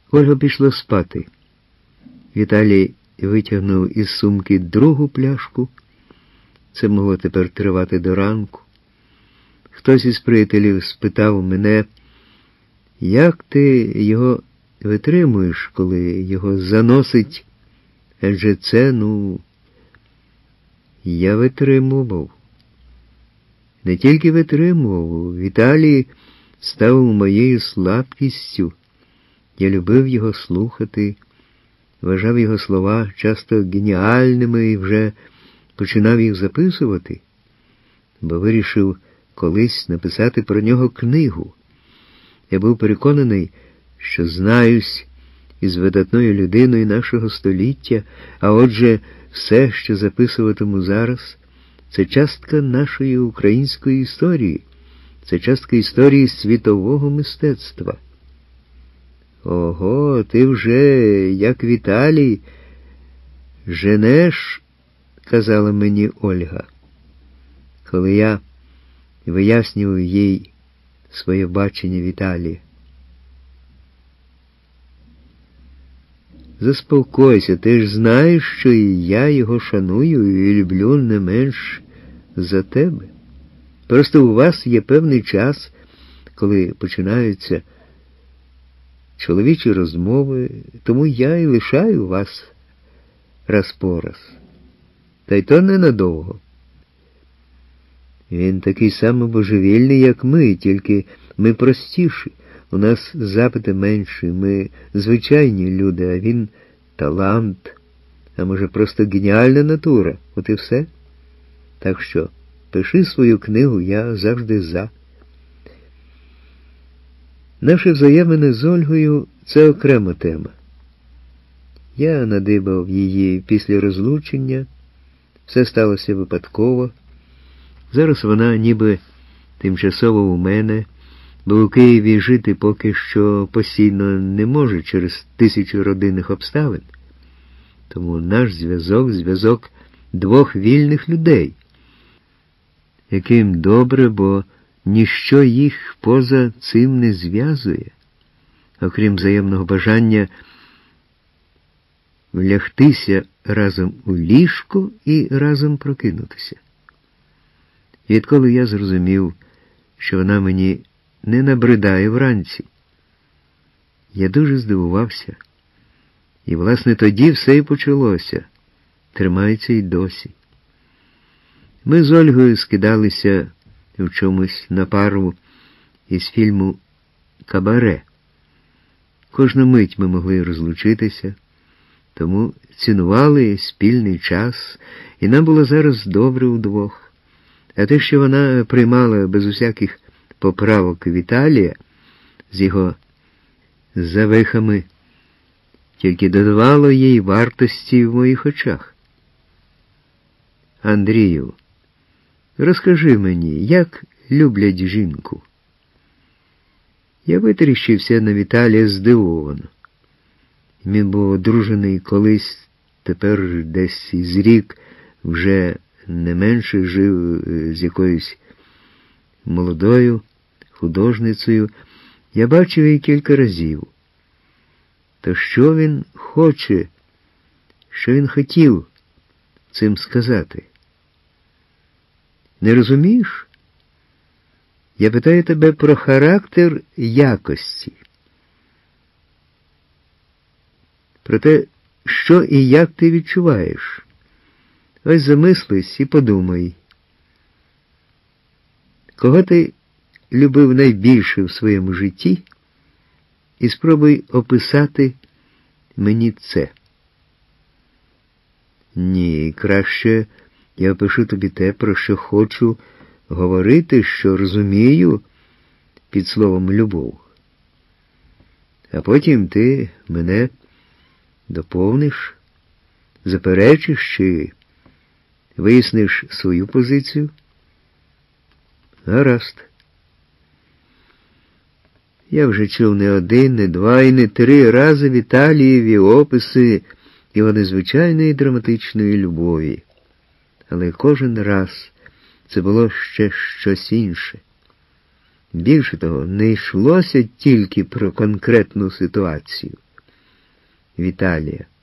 Ольга пішла спати. Віталій витягнув із сумки другу пляшку. Це могло тепер тривати до ранку. Хтось із приятелів спитав мене, як ти його витримуєш, коли його заносить, адже це, я витримував. Не тільки витримував, Віталій став моєю слабкістю. Я любив його слухати, вважав його слова часто геніальними і вже починав їх записувати, бо вирішив колись написати про нього книгу. Я був переконаний, що знаюсь із видатною людиною нашого століття, а отже, все, що записуватиму зараз, це частка нашої української історії, це частка історії світового мистецтва. Ого, ти вже, як Віталій, женеш, казала мені Ольга, коли я вияснював їй своє бачення Віталія. Заспокойся, ти ж знаєш, що і я його шаную і люблю не менш за тебе. Просто у вас є певний час, коли починаються чоловічі розмови, тому я і лишаю вас раз по раз. Та й то ненадовго. Він такий самий божевільний, як ми, тільки ми простіші. У нас запити менші, ми звичайні люди, а він талант, а може просто геніальна натура. От і все. Так що, пиши свою книгу, я завжди за. Наші взаємини з Ольгою – це окрема тема. Я надибав її після розлучення, все сталося випадково. Зараз вона ніби тимчасово у мене, бо у Києві жити поки що постійно не може через 1000 родинних обставин. Тому наш зв'язок двох вільних людей, яким добре, бо ніщо їх поза цим не зв'язує, окрім взаємного бажання влягтися разом у ліжко і разом прокинутися. І відколи я зрозумів, що вона мені не набридає вранці, я дуже здивувався. І, власне, тоді все і почалося. Тримається й досі. Ми з Ольгою скидалися в чомусь на пару із фільму «Кабаре». Кожну мить ми могли розлучитися, тому цінували спільний час, і нам було зараз добре удвох. А те, що вона приймала без усяких поправок Віталія з його завихами, тільки додавало їй вартості в моїх очах. Андрію, розкажи мені, як люблять жінку? Я витріщився на Віталія здивовано. Він був одружений колись, тепер десь із рік вже не менше жив з якоюсь молодою художницею. Я бачив її кілька разів. То що він хоче, що він хотів цим сказати? Не розумієш? Я питаю тебе про характер якості. Про те, що і як ти відчуваєш. Ось замислись і подумай. Кого ти любив найбільше в своєму житті? І спробуй описати мені це. Ні, краще я опишу тобі те, про що хочу говорити, що розумію під словом «любов». А потім ти мене доповниш, заперечиш чи виясниш свою позицію? Гаразд. Я вже чув не один, не два і не 3 рази Віталієві описи його незвичайної драматичної любові. Але кожен раз це було ще щось інше. Більше того, не йшлося тільки про конкретну ситуацію. Віталія.